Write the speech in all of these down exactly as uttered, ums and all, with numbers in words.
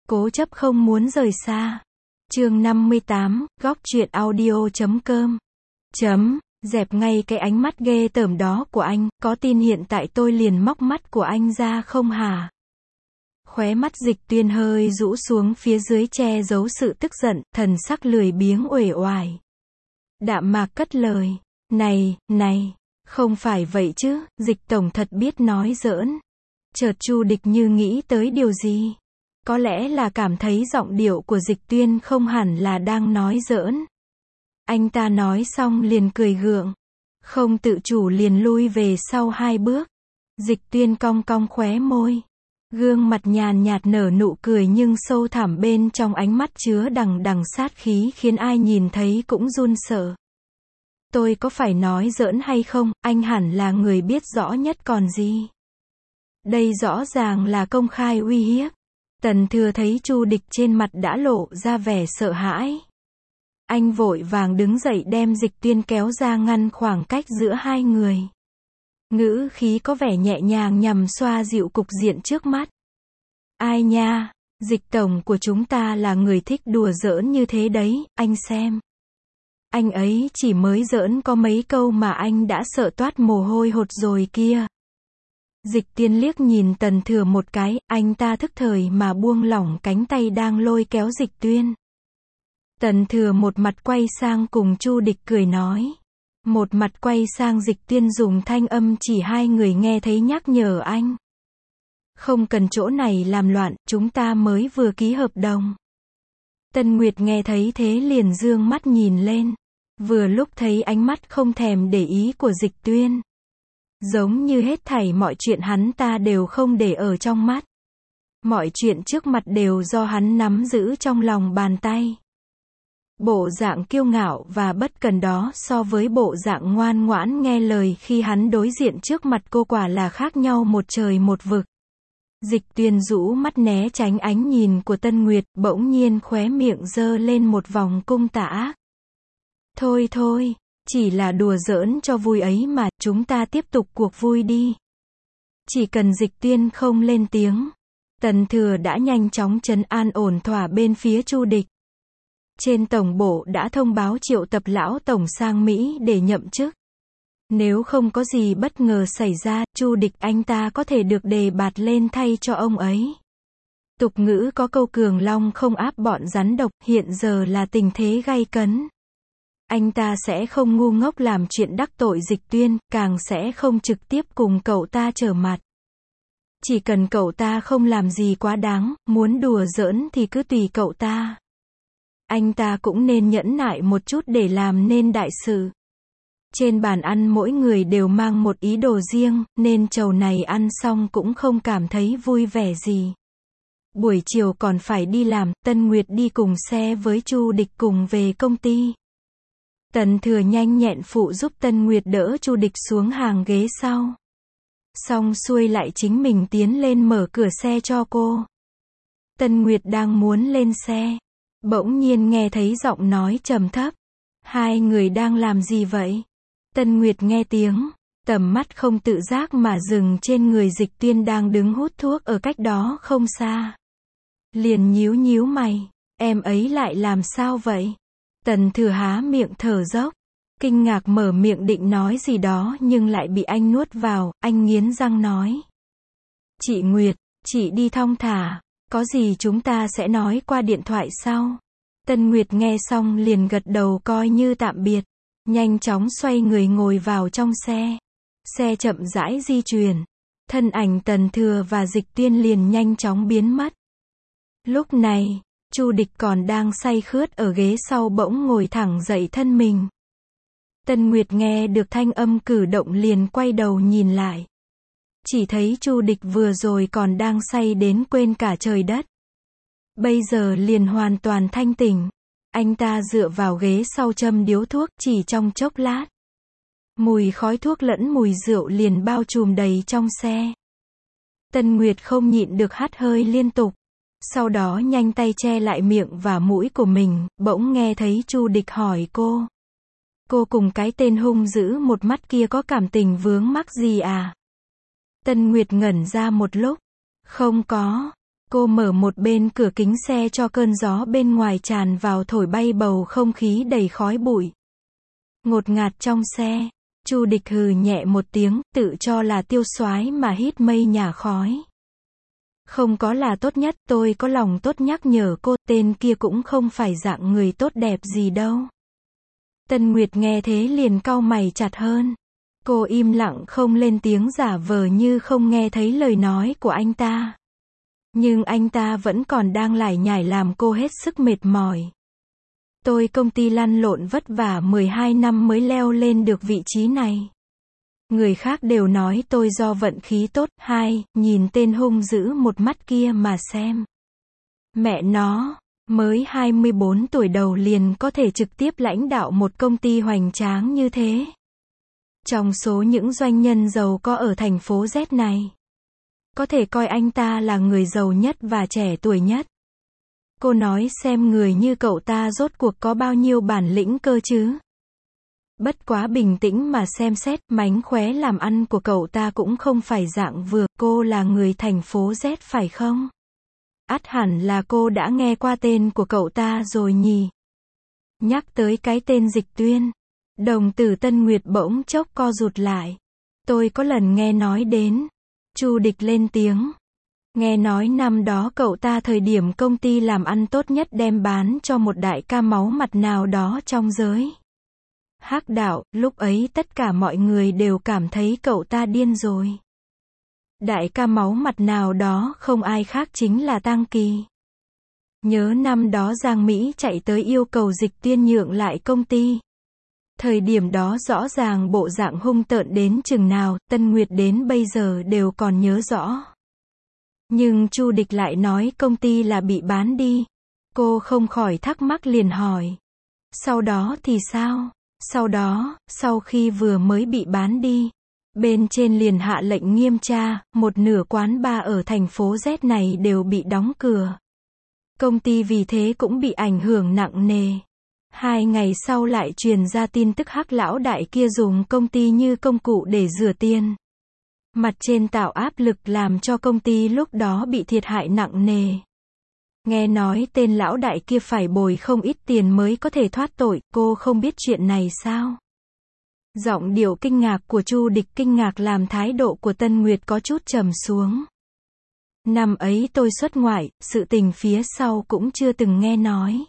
Cố chấp không muốn rời xa. Chương năm mươi tám, góc truyện audio chấm com. Chấm, dẹp ngay cái ánh mắt ghê tởm đó của anh, có tin hiện tại tôi liền móc mắt của anh ra không hả? Khóe mắt Dịch Tuyên hơi rũ xuống phía dưới che giấu sự tức giận, thần sắc lười biếng uể oải. Đạm mạc cất lời, này, này, không phải vậy chứ, Dịch tổng thật biết nói giỡn. Chợt Chu Địch như nghĩ tới điều gì. Có lẽ là cảm thấy giọng điệu của Dịch Tuyên không hẳn là đang nói giỡn. Anh ta nói xong liền cười gượng. Không tự chủ liền lui về sau hai bước. Dịch Tuyên cong cong khóe môi. Gương mặt nhàn nhạt nở nụ cười nhưng sâu thẳm bên trong ánh mắt chứa đằng đằng sát khí khiến ai nhìn thấy cũng run sợ. Tôi có phải nói giỡn hay không, anh hẳn là người biết rõ nhất còn gì. Đây rõ ràng là công khai uy hiếp. Tần Thừa thấy Chu Địch trên mặt đã lộ ra vẻ sợ hãi. Anh vội vàng đứng dậy đem Dịch Tuyên kéo ra ngăn khoảng cách giữa hai người. Ngữ khí có vẻ nhẹ nhàng nhằm xoa dịu cục diện trước mắt. Ai nha, Dịch tổng của chúng ta là người thích đùa giỡn như thế đấy, anh xem. Anh ấy chỉ mới giỡn có mấy câu mà anh đã sợ toát mồ hôi hột rồi kia. Dịch Tuyên liếc nhìn Tần Thừa một cái, anh ta thức thời mà buông lỏng cánh tay đang lôi kéo Dịch Tuyên. Tần Thừa một mặt quay sang cùng Chu Địch cười nói. Một mặt quay sang Dịch Tuyên dùng thanh âm chỉ hai người nghe thấy nhắc nhở anh. Không cần chỗ này làm loạn, chúng ta mới vừa ký hợp đồng. Tân Nguyệt nghe thấy thế liền dương mắt nhìn lên. Vừa lúc thấy ánh mắt không thèm để ý của Dịch Tuyên. Giống như hết thảy mọi chuyện hắn ta đều không để ở trong mắt. Mọi chuyện trước mặt đều do hắn nắm giữ trong lòng bàn tay. Bộ dạng kiêu ngạo và bất cần đó so với bộ dạng ngoan ngoãn nghe lời khi hắn đối diện trước mặt cô quả là khác nhau một trời một vực. Dịch Tuyên rũ mắt né tránh ánh nhìn của Tân Nguyệt, bỗng nhiên khóe miệng giơ lên một vòng cung tả. Thôi thôi, chỉ là đùa giỡn cho vui ấy mà, chúng ta tiếp tục cuộc vui đi. Chỉ cần Dịch Tuyên không lên tiếng, Tần Thừa đã nhanh chóng trấn an ổn thỏa bên phía Chu Địch. Trên tổng bộ đã thông báo triệu tập lão tổng sang Mỹ để nhậm chức. Nếu không có gì bất ngờ xảy ra, Chu Địch anh ta có thể được đề bạt lên thay cho ông ấy. Tục ngữ có câu cường long không áp bọn rắn độc, hiện giờ là tình thế gay cấn. Anh ta sẽ không ngu ngốc làm chuyện đắc tội Dịch Tuyên, càng sẽ không trực tiếp cùng cậu ta trở mặt. Chỉ cần cậu ta không làm gì quá đáng, muốn đùa giỡn thì cứ tùy cậu ta. Anh ta cũng nên nhẫn nại một chút để làm nên đại sự. Trên bàn ăn mỗi người đều mang một ý đồ riêng, nên chầu này ăn xong cũng không cảm thấy vui vẻ gì. Buổi chiều còn phải đi làm, Tân Nguyệt đi cùng xe với Chu Địch cùng về công ty. Tần Thừa nhanh nhẹn phụ giúp Tân Nguyệt đỡ Chu Địch xuống hàng ghế sau. Xong xuôi lại chính mình tiến lên mở cửa xe cho cô. Tân Nguyệt đang muốn lên xe. Bỗng nhiên nghe thấy giọng nói trầm thấp. Hai người đang làm gì vậy? Tân Nguyệt nghe tiếng, tầm mắt không tự giác mà dừng trên người Dịch Tuyên đang đứng hút thuốc ở cách đó không xa. Liền nhíu nhíu mày, em ấy lại làm sao vậy? Tần Thừa há miệng thở dốc, kinh ngạc mở miệng định nói gì đó nhưng lại bị anh nuốt vào, anh nghiến răng nói. Chị Nguyệt, chị đi thong thả, có gì chúng ta sẽ nói qua điện thoại sau. Tân Nguyệt nghe xong liền gật đầu coi như tạm biệt, nhanh chóng xoay người ngồi vào trong xe. Xe chậm rãi di chuyển, thân ảnh Tần Thừa và Dịch Tuyên liền nhanh chóng biến mất. Lúc này, Chu Địch còn đang say khướt ở ghế sau bỗng ngồi thẳng dậy thân mình. Tân Nguyệt nghe được thanh âm cử động liền quay đầu nhìn lại. Chỉ thấy Chu Địch vừa rồi còn đang say đến quên cả trời đất. Bây giờ liền hoàn toàn thanh tỉnh. Anh ta dựa vào ghế sau châm điếu thuốc, chỉ trong chốc lát. Mùi khói thuốc lẫn mùi rượu liền bao trùm đầy trong xe. Tân Nguyệt không nhịn được hắt hơi liên tục. Sau đó nhanh tay che lại miệng và mũi của mình, bỗng nghe thấy Chu Địch hỏi cô. Cô cùng cái tên hung dữ một mắt kia có cảm tình vướng mắc gì à? Tân Nguyệt ngẩn ra một lúc. Không có. Cô mở một bên cửa kính xe cho cơn gió bên ngoài tràn vào thổi bay bầu không khí đầy khói bụi. Ngột ngạt trong xe, Chu Địch hừ nhẹ một tiếng, tự cho là tiêu soái mà hít mây nhả khói. Không có là tốt nhất, tôi có lòng tốt nhắc nhở cô, tên kia cũng không phải dạng người tốt đẹp gì đâu. Tân Nguyệt nghe thế liền cau mày chặt hơn. Cô im lặng không lên tiếng giả vờ như không nghe thấy lời nói của anh ta. Nhưng anh ta vẫn còn đang lải nhải làm cô hết sức mệt mỏi. Tôi công ty lăn lộn vất vả mười hai năm mới leo lên được vị trí này. Người khác đều nói tôi do vận khí tốt. Hai, nhìn tên hung dữ một mắt kia mà xem. Mẹ nó, mới hai mươi bốn tuổi đầu liền có thể trực tiếp lãnh đạo một công ty hoành tráng như thế. Trong số những doanh nhân giàu có ở thành phố Z này, có thể coi anh ta là người giàu nhất và trẻ tuổi nhất. Cô nói xem người như cậu ta rốt cuộc có bao nhiêu bản lĩnh cơ chứ. Bất quá bình tĩnh mà xem xét, mánh khóe làm ăn của cậu ta cũng không phải dạng vừa. Cô là người thành phố Z phải không? Ắt hẳn là cô đã nghe qua tên của cậu ta rồi nhỉ. Nhắc tới cái tên Dịch Tuyên, đồng tử Tân Nguyệt bỗng chốc co rụt lại. Tôi có lần nghe nói đến. Chu Địch lên tiếng. Nghe nói năm đó cậu ta thời điểm công ty làm ăn tốt nhất đem bán cho một đại ca máu mặt nào đó trong giới hắc đạo, lúc ấy tất cả mọi người đều cảm thấy cậu ta điên rồi. Đại ca máu mặt nào đó không ai khác chính là Tang Kỳ. Nhớ năm đó Giang Mỹ chạy tới yêu cầu Dịch Tuyên nhượng lại công ty. Thời điểm đó rõ ràng bộ dạng hung tợn đến chừng nào, Tân Nguyệt đến bây giờ đều còn nhớ rõ. Nhưng Chu Địch lại nói công ty là bị bán đi. Cô không khỏi thắc mắc liền hỏi. Sau đó thì sao? Sau đó, sau khi vừa mới bị bán đi, bên trên liền hạ lệnh nghiêm tra, một nửa quán bar ở thành phố Z này đều bị đóng cửa. Công ty vì thế cũng bị ảnh hưởng nặng nề. Hai ngày sau lại truyền ra tin tức hắc lão đại kia dùng công ty như công cụ để rửa tiền. Mặt trên tạo áp lực làm cho công ty lúc đó bị thiệt hại nặng nề. Nghe nói tên lão đại kia phải bồi không ít tiền mới có thể thoát tội, cô không biết chuyện này sao? Giọng điệu kinh ngạc của Chu Địch kinh ngạc làm thái độ của Tân Nguyệt có chút trầm xuống. Năm ấy tôi xuất ngoại, sự tình phía sau cũng chưa từng nghe nói.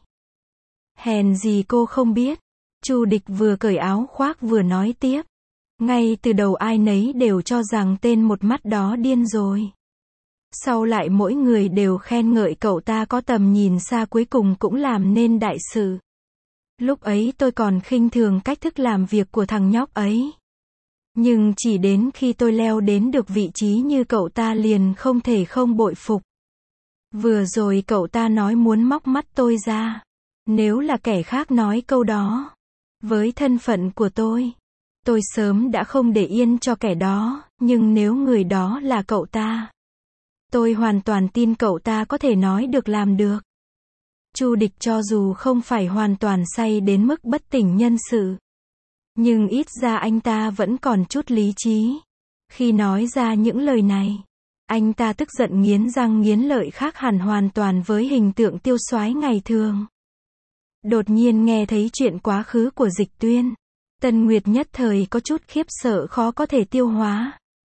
Hèn gì cô không biết. Chu Địch vừa cởi áo khoác vừa nói tiếp. Ngay từ đầu ai nấy đều cho rằng tên một mắt đó điên rồi. Sau lại mỗi người đều khen ngợi cậu ta có tầm nhìn xa, cuối cùng cũng làm nên đại sự. Lúc ấy tôi còn khinh thường cách thức làm việc của thằng nhóc ấy. Nhưng chỉ đến khi tôi leo đến được vị trí như cậu ta liền không thể không bội phục. Vừa rồi cậu ta nói muốn móc mắt tôi ra. Nếu là kẻ khác nói câu đó, với thân phận của tôi, tôi sớm đã không để yên cho kẻ đó, nhưng nếu người đó là cậu ta, tôi hoàn toàn tin cậu ta có thể nói được làm được. Chu Địch cho dù không phải hoàn toàn say đến mức bất tỉnh nhân sự, nhưng ít ra anh ta vẫn còn chút lý trí. Khi nói ra những lời này, anh ta tức giận nghiến răng nghiến lợi, khác hẳn hoàn toàn với hình tượng tiêu soái ngày thường. Đột nhiên nghe thấy chuyện quá khứ của Dịch Tuyên, Tân Nguyệt nhất thời có chút khiếp sợ khó có thể tiêu hóa.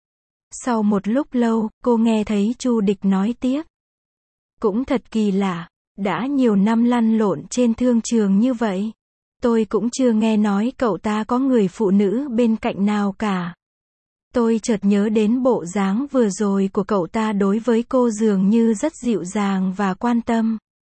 Sau một lúc lâu, cô nghe thấy Chu Địch nói tiếp. Cũng thật kỳ lạ, đã nhiều năm lăn lộn trên thương trường như vậy, tôi cũng chưa nghe nói cậu ta có người phụ nữ bên cạnh nào cả. Tôi chợt nhớ đến bộ dáng vừa rồi của cậu ta đối với cô dường như rất dịu dàng và quan tâm.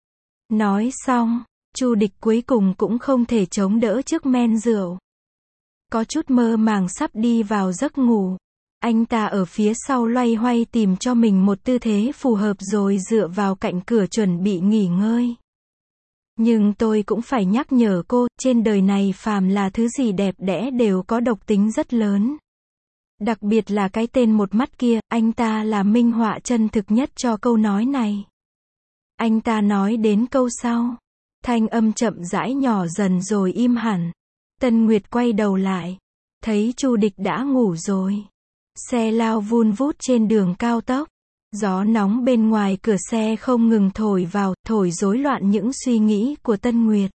Nói xong, Chu Địch cuối cùng cũng không thể chống đỡ trước men rượu. Có chút mơ màng sắp đi vào giấc ngủ. Anh ta ở phía sau loay hoay tìm cho mình một tư thế phù hợp rồi dựa vào cạnh cửa chuẩn bị nghỉ ngơi. Nhưng tôi cũng phải nhắc nhở cô, trên đời này phàm là thứ gì đẹp đẽ đều có độc tính rất lớn. Đặc biệt là cái tên một mắt kia, anh ta là minh họa chân thực nhất cho câu nói này. Anh ta nói đến câu sau, thanh âm chậm rãi nhỏ dần rồi im hẳn. Tân Nguyệt quay đầu lại, thấy Chu Địch đã ngủ rồi. Xe lao vun vút trên đường cao tốc. Gió nóng bên ngoài cửa xe không ngừng thổi vào, thổi rối loạn những suy nghĩ của Tân Nguyệt.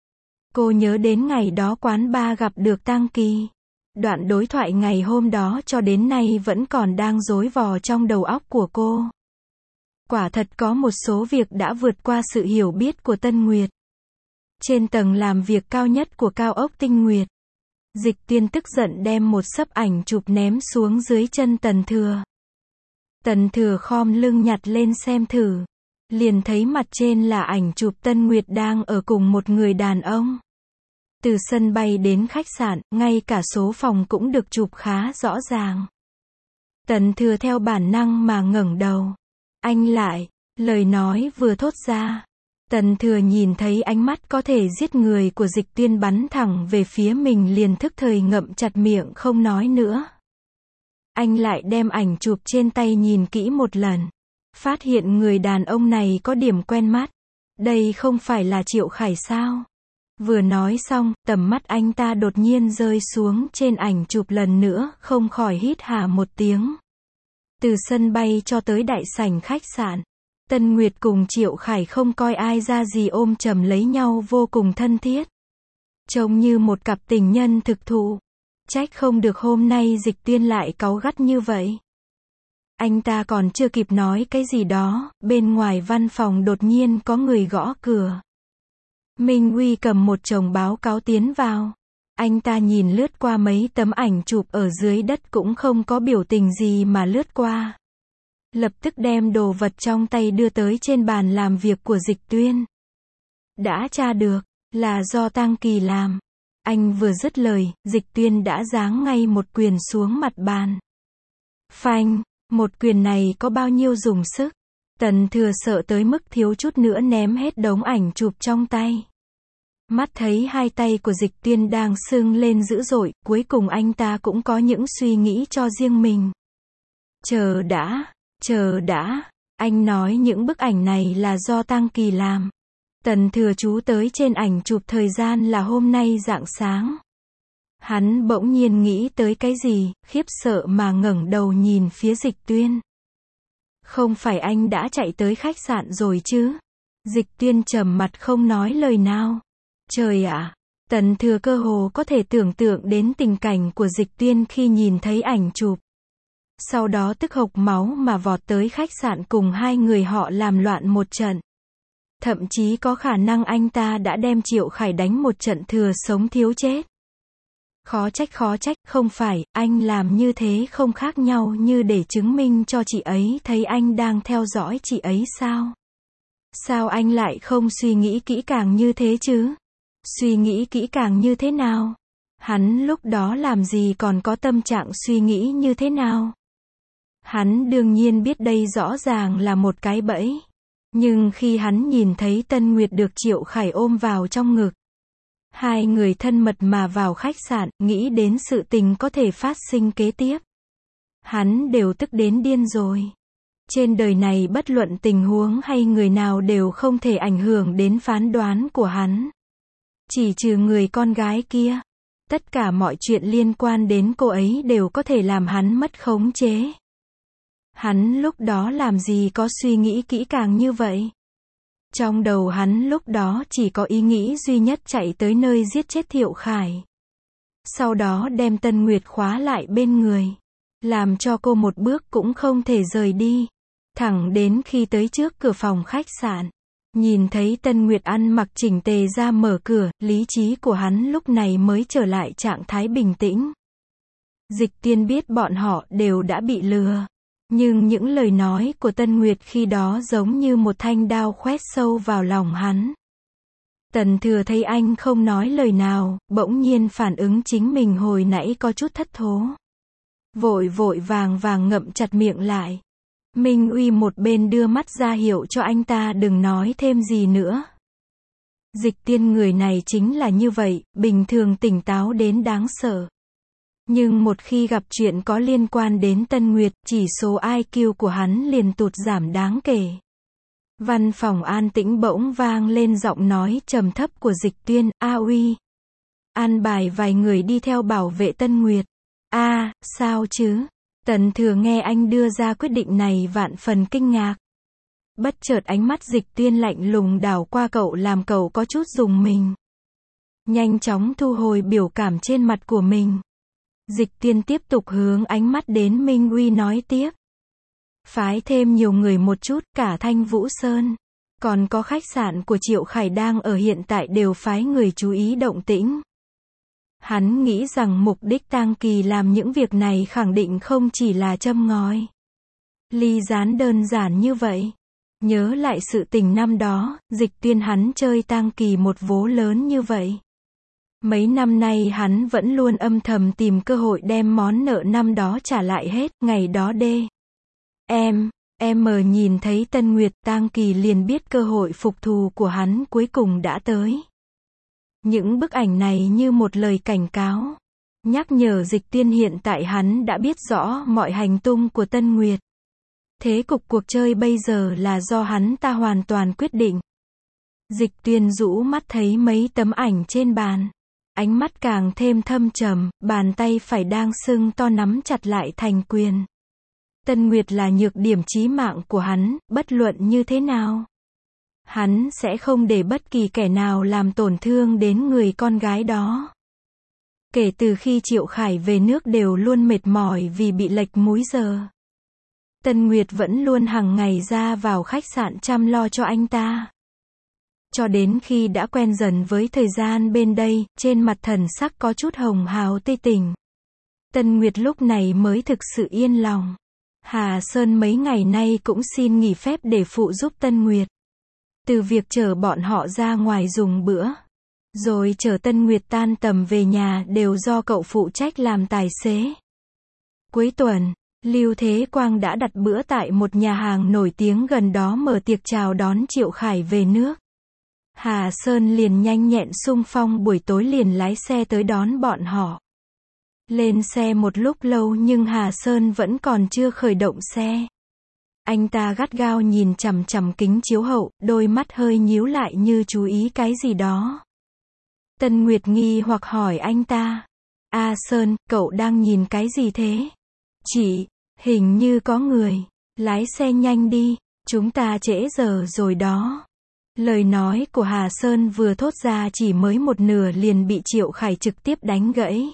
Cô nhớ đến ngày đó quán bar gặp được Tang Kỳ. Đoạn đối thoại ngày hôm đó cho đến nay vẫn còn đang rối vò trong đầu óc của cô. Quả thật có một số việc đã vượt qua sự hiểu biết của Tân Nguyệt. Trên tầng làm việc cao nhất của cao ốc Tinh Nguyệt, Dịch Tuyên tức giận đem một xấp ảnh chụp ném xuống dưới chân Tần Thừa. Tần Thừa khom lưng nhặt lên xem thử. Liền thấy mặt trên là ảnh chụp Tân Nguyệt đang ở cùng một người đàn ông. Từ sân bay đến khách sạn, ngay cả số phòng cũng được chụp khá rõ ràng. Tần Thừa theo bản năng mà ngẩng đầu. Anh lại, lời nói vừa thốt ra. Tần Thừa nhìn thấy ánh mắt có thể giết người của Dịch Tuyên bắn thẳng về phía mình liền thức thời ngậm chặt miệng không nói nữa. Anh lại đem ảnh chụp trên tay nhìn kỹ một lần. Phát hiện người đàn ông này có điểm quen mắt. Đây không phải là Triệu Khải sao? Vừa nói xong, tầm mắt anh ta đột nhiên rơi xuống trên ảnh chụp lần nữa, không khỏi hít hà một tiếng. Từ sân bay cho tới đại sảnh khách sạn, Tân Nguyệt cùng Triệu Khải không coi ai ra gì ôm chầm lấy nhau vô cùng thân thiết. Trông như một cặp tình nhân thực thụ. Trách không được hôm nay Dịch Tuyên lại cáu gắt như vậy. Anh ta còn chưa kịp nói cái gì đó, bên ngoài văn phòng đột nhiên có người gõ cửa. Minh Uy cầm một chồng báo cáo tiến vào. Anh ta nhìn lướt qua mấy tấm ảnh chụp ở dưới đất cũng không có biểu tình gì mà lướt qua. Lập tức đem đồ vật trong tay đưa tới trên bàn làm việc của Dịch Tuyên. Đã tra được, là do Tang Kỳ làm. Anh vừa dứt lời, Dịch Tuyên đã giáng ngay một quyền xuống mặt bàn. Phanh, một quyền này có bao nhiêu dùng sức. Tần Thừa sợ tới mức thiếu chút nữa ném hết đống ảnh chụp trong tay. Mắt thấy hai tay của Dịch Tuyên đang sưng lên dữ dội, cuối cùng anh ta cũng có những suy nghĩ cho riêng mình. Chờ đã, chờ đã, anh nói những bức ảnh này là do Tang Kỳ làm. Tần Thừa chú tới trên ảnh chụp thời gian là hôm nay rạng sáng. Hắn bỗng nhiên nghĩ tới cái gì, khiếp sợ mà ngẩng đầu nhìn phía Dịch Tuyên. Không phải anh đã chạy tới khách sạn rồi chứ? Dịch Tuyên trầm mặt không nói lời nào. Trời ạ! Tần Thừa cơ hồ có thể tưởng tượng đến tình cảnh của Dịch Tuyên khi nhìn thấy ảnh chụp. Sau đó tức hộc máu mà vọt tới khách sạn cùng hai người họ làm loạn một trận. Thậm chí có khả năng anh ta đã đem Triệu Khải đánh một trận thừa sống thiếu chết. Khó trách khó trách, không phải, anh làm như thế không khác nhau như để chứng minh cho chị ấy thấy anh đang theo dõi chị ấy sao? Sao anh lại không suy nghĩ kỹ càng như thế chứ? Suy nghĩ kỹ càng như thế nào? Hắn lúc đó làm gì còn có tâm trạng suy nghĩ như thế nào? Hắn đương nhiên biết đây rõ ràng là một cái bẫy. Nhưng khi hắn nhìn thấy Tân Nguyệt được Triệu Khải ôm vào trong ngực, hai người thân mật mà vào khách sạn, nghĩ đến sự tình có thể phát sinh kế tiếp, hắn đều tức đến điên rồi. Trên đời này bất luận tình huống hay người nào đều không thể ảnh hưởng đến phán đoán của hắn. Chỉ trừ người con gái kia. Tất cả mọi chuyện liên quan đến cô ấy đều có thể làm hắn mất khống chế. Hắn lúc đó làm gì có suy nghĩ kỹ càng như vậy? Trong đầu hắn lúc đó chỉ có ý nghĩ duy nhất chạy tới nơi giết chết Triệu Khải. Sau đó đem Tân Nguyệt khóa lại bên người. Làm cho cô một bước cũng không thể rời đi. Thẳng đến khi tới trước cửa phòng khách sạn. Nhìn thấy Tân Nguyệt ăn mặc chỉnh tề ra mở cửa, lý trí của hắn lúc này mới trở lại trạng thái bình tĩnh. Dịch Tuyên biết bọn họ đều đã bị lừa. Nhưng những lời nói của Tân Nguyệt khi đó giống như một thanh đao khoét sâu vào lòng hắn. Tần Thừa thấy anh không nói lời nào, bỗng nhiên phản ứng chính mình hồi nãy có chút thất thố. Vội vội vàng vàng ngậm chặt miệng lại. Minh Uy một bên đưa mắt ra hiệu cho anh ta đừng nói thêm gì nữa. Dịch Tiên người này chính là như vậy, bình thường tỉnh táo đến đáng sợ. Nhưng một khi gặp chuyện có liên quan đến Tân Nguyệt, chỉ số I Q của hắn liền tụt giảm đáng kể. Văn phòng an tĩnh bỗng vang lên giọng nói trầm thấp của Dịch Tuyên, A Uy. An bài vài người đi theo bảo vệ Tân Nguyệt. A, sao chứ? Tần Thừa nghe anh đưa ra quyết định này vạn phần kinh ngạc. Bất chợt ánh mắt Dịch Tiên lạnh lùng đảo qua cậu làm cậu có chút rùng mình. Nhanh chóng thu hồi biểu cảm trên mặt của mình. Dịch Tiên tiếp tục hướng ánh mắt đến Minh Uy nói tiếp. Phái thêm nhiều người một chút, cả Thanh Vũ Sơn. Còn có khách sạn của Triệu Khải đang ở hiện tại đều phái người chú ý động tĩnh. Hắn nghĩ rằng mục đích Tang Kỳ làm những việc này khẳng định không chỉ là châm ngòi ly gián đơn giản như vậy. Nhớ lại sự tình năm đó, Dịch Tiên hắn chơi Tang Kỳ một vố lớn như vậy. Mấy năm nay hắn vẫn luôn âm thầm tìm cơ hội đem món nợ năm đó trả lại hết, ngày đó đê. Em, em mờ nhìn thấy Tân Nguyệt, Tang Kỳ liền biết cơ hội phục thù của hắn cuối cùng đã tới. Những bức ảnh này như một lời cảnh cáo, nhắc nhở Dịch Tiên hiện tại hắn đã biết rõ mọi hành tung của Tân Nguyệt. Thế cục cuộc chơi bây giờ là do hắn ta hoàn toàn quyết định. Dịch Tiên rũ mắt thấy mấy tấm ảnh trên bàn. Ánh mắt càng thêm thâm trầm, bàn tay phải đang sưng to nắm chặt lại thành quyền. Tân Nguyệt là nhược điểm chí mạng của hắn, bất luận như thế nào. Hắn sẽ không để bất kỳ kẻ nào làm tổn thương đến người con gái đó. Kể từ khi Triệu Khải về nước đều luôn mệt mỏi vì bị lệch múi giờ. Tân Nguyệt vẫn luôn hàng ngày ra vào khách sạn chăm lo cho anh ta. Cho đến khi đã quen dần với thời gian bên đây, trên mặt thần sắc có chút hồng hào tươi tỉnh. Tân Nguyệt lúc này mới thực sự yên lòng. Hà Sơn mấy ngày nay cũng xin nghỉ phép để phụ giúp Tân Nguyệt. Từ việc chở bọn họ ra ngoài dùng bữa, rồi chở Tân Nguyệt tan tầm về nhà đều do cậu phụ trách làm tài xế. Cuối tuần, Lưu Thế Quang đã đặt bữa tại một nhà hàng nổi tiếng gần đó mở tiệc chào đón Triệu Khải về nước. Hà Sơn liền nhanh nhẹn xung phong buổi tối liền lái xe tới đón bọn họ. Lên xe một lúc lâu nhưng Hà Sơn vẫn còn chưa khởi động xe. Anh ta gắt gao nhìn chằm chằm kính chiếu hậu, đôi mắt hơi nhíu lại như chú ý cái gì đó. Tân Nguyệt nghi hoặc hỏi anh ta. A Sơn, cậu đang nhìn cái gì thế? Chị, hình như có người. Lái xe nhanh đi, chúng ta trễ giờ rồi đó. Lời nói của Hà Sơn vừa thốt ra chỉ mới một nửa liền bị Triệu Khải trực tiếp đánh gãy.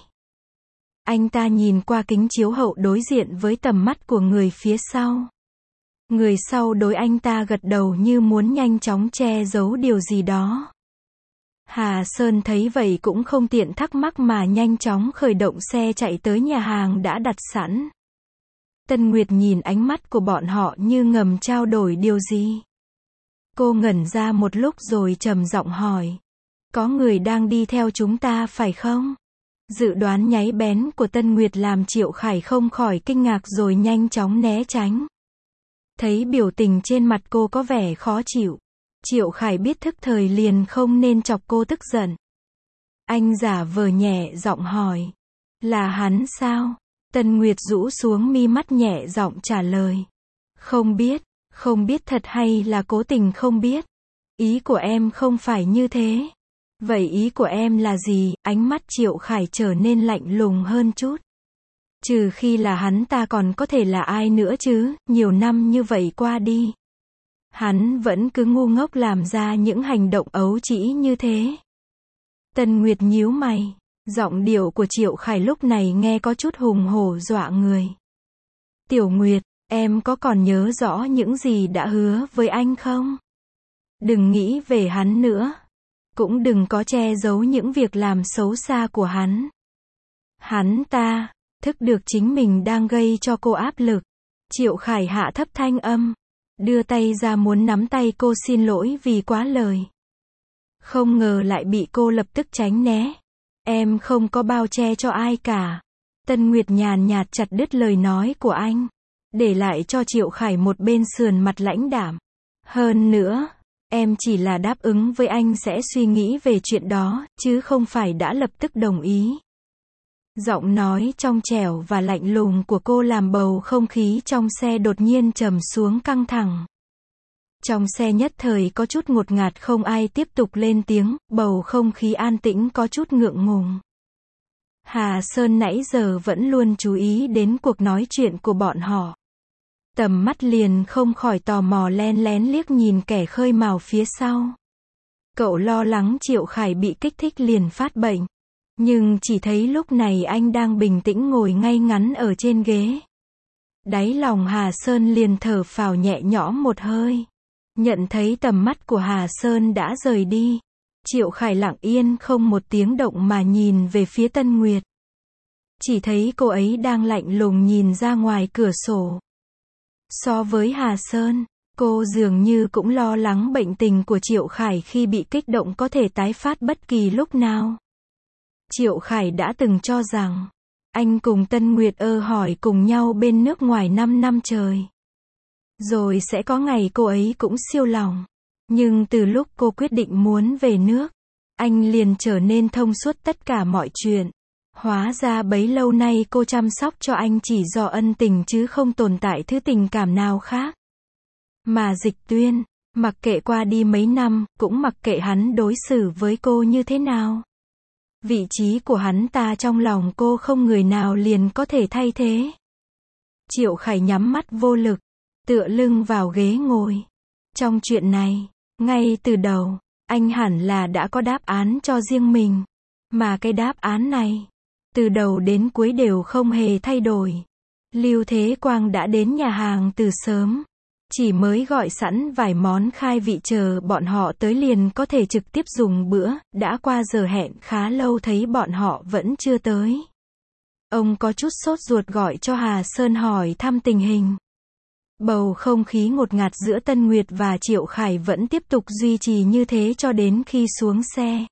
Anh ta nhìn qua kính chiếu hậu đối diện với tầm mắt của người phía sau. Người sau đối anh ta gật đầu như muốn nhanh chóng che giấu điều gì đó. Hà Sơn thấy vậy cũng không tiện thắc mắc mà nhanh chóng khởi động xe chạy tới nhà hàng đã đặt sẵn. Tân Nguyệt nhìn ánh mắt của bọn họ như ngầm trao đổi điều gì. Cô ngẩn ra một lúc rồi trầm giọng hỏi. Có người đang đi theo chúng ta phải không? Dự đoán nháy bén của Tân Nguyệt làm Triệu Khải không khỏi kinh ngạc rồi nhanh chóng né tránh. Thấy biểu tình trên mặt cô có vẻ khó chịu. Triệu Khải biết thức thời liền không nên chọc cô tức giận. Anh giả vờ nhẹ giọng hỏi. Là hắn sao? Tân Nguyệt rũ xuống mi mắt nhẹ giọng trả lời. Không biết, không biết thật hay là cố tình không biết. Ý của em không phải như thế. Vậy ý của em là gì? Ánh mắt Triệu Khải trở nên lạnh lùng hơn chút. Trừ khi là hắn ta còn có thể là ai nữa chứ, nhiều năm như vậy qua đi. Hắn vẫn cứ ngu ngốc làm ra những hành động ấu trĩ như thế. Tân Nguyệt nhíu mày. Giọng điệu của Triệu Khải lúc này nghe có chút hùng hổ dọa người. Tiểu Nguyệt, em có còn nhớ rõ những gì đã hứa với anh không? Đừng nghĩ về hắn nữa. Cũng đừng có che giấu những việc làm xấu xa của hắn. Hắn ta thức được chính mình đang gây cho cô áp lực. Triệu Khải hạ thấp thanh âm, đưa tay ra muốn nắm tay cô xin lỗi vì quá lời. Không ngờ lại bị cô lập tức tránh né. Em không có bao che cho ai cả. Tân Nguyệt nhàn nhạt chặt đứt lời nói của anh, để lại cho Triệu Khải một bên sườn mặt lãnh đạm. Hơn nữa, em chỉ là đáp ứng với anh sẽ suy nghĩ về chuyện đó, chứ không phải đã lập tức đồng ý. Giọng nói trong trẻo và lạnh lùng của cô làm bầu không khí trong xe đột nhiên trầm xuống căng thẳng. Trong xe nhất thời có chút ngột ngạt không ai tiếp tục lên tiếng, bầu không khí an tĩnh có chút ngượng ngùng. Hà Sơn nãy giờ vẫn luôn chú ý đến cuộc nói chuyện của bọn họ. Tầm mắt liền không khỏi tò mò len lén liếc nhìn kẻ khơi mào phía sau. Cậu lo lắng Triệu Khải bị kích thích liền phát bệnh. Nhưng chỉ thấy lúc này anh đang bình tĩnh ngồi ngay ngắn ở trên ghế. Đáy lòng Hà Sơn liền thở phào nhẹ nhõm một hơi. Nhận thấy tầm mắt của Hà Sơn đã rời đi. Triệu Khải lặng yên không một tiếng động mà nhìn về phía Tân Nguyệt. Chỉ thấy cô ấy đang lạnh lùng nhìn ra ngoài cửa sổ. So với Hà Sơn, cô dường như cũng lo lắng bệnh tình của Triệu Khải khi bị kích động có thể tái phát bất kỳ lúc nào. Triệu Khải đã từng cho rằng, anh cùng Tân Nguyệt ơ hỏi cùng nhau bên nước ngoài năm năm trời. Rồi sẽ có ngày cô ấy cũng siêu lòng. Nhưng từ lúc cô quyết định muốn về nước, anh liền trở nên thông suốt tất cả mọi chuyện. Hóa ra bấy lâu nay cô chăm sóc cho anh chỉ do ân tình chứ không tồn tại thứ tình cảm nào khác. Mà Dịch Tuyên, mặc kệ qua đi mấy năm, cũng mặc kệ hắn đối xử với cô như thế nào. Vị trí của hắn ta trong lòng cô không người nào liền có thể thay thế. Triệu Khải nhắm mắt vô lực, tựa lưng vào ghế ngồi. Trong chuyện này, ngay từ đầu, anh hẳn là đã có đáp án cho riêng mình. Mà cái đáp án này, từ đầu đến cuối đều không hề thay đổi. Lưu Thế Quang đã đến nhà hàng từ sớm. Chỉ mới gọi sẵn vài món khai vị chờ bọn họ tới liền có thể trực tiếp dùng bữa, đã qua giờ hẹn khá lâu thấy bọn họ vẫn chưa tới. Ông có chút sốt ruột gọi cho Hà Sơn hỏi thăm tình hình. Bầu không khí ngột ngạt giữa Tân Nguyệt và Triệu Khải vẫn tiếp tục duy trì như thế cho đến khi xuống xe.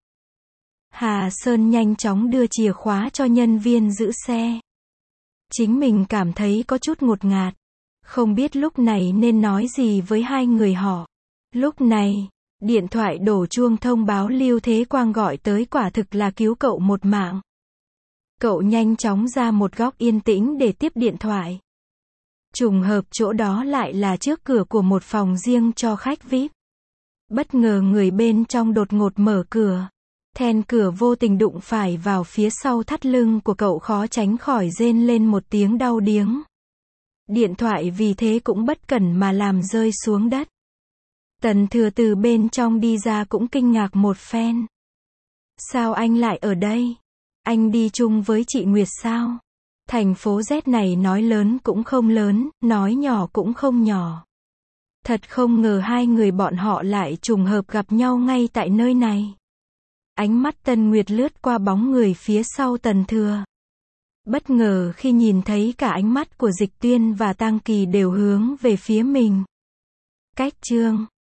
Hà Sơn nhanh chóng đưa chìa khóa cho nhân viên giữ xe. Chính mình cảm thấy có chút ngột ngạt. Không biết lúc này nên nói gì với hai người họ. Lúc này, điện thoại đổ chuông thông báo Lưu Thế Quang gọi tới quả thực là cứu cậu một mạng. Cậu nhanh chóng ra một góc yên tĩnh để tiếp điện thoại. Trùng hợp chỗ đó lại là trước cửa của một phòng riêng cho khách vi ai pi. Bất ngờ người bên trong đột ngột mở cửa. Then cửa vô tình đụng phải vào phía sau thắt lưng của cậu, khó tránh khỏi rên lên một tiếng đau điếng. Điện thoại vì thế cũng bất cẩn mà làm rơi xuống đất. Tần Thừa từ bên trong đi ra cũng kinh ngạc một phen. Sao anh lại ở đây? Anh đi chung với chị Nguyệt sao? Thành phố Z này nói lớn cũng không lớn, nói nhỏ cũng không nhỏ. Thật không ngờ hai người bọn họ lại trùng hợp gặp nhau ngay tại nơi này. Ánh mắt Tân Nguyệt lướt qua bóng người phía sau Tần Thừa. Bất ngờ khi nhìn thấy cả ánh mắt của Dịch Tuyên và Tang Kỳ đều hướng về phía mình. Cách chương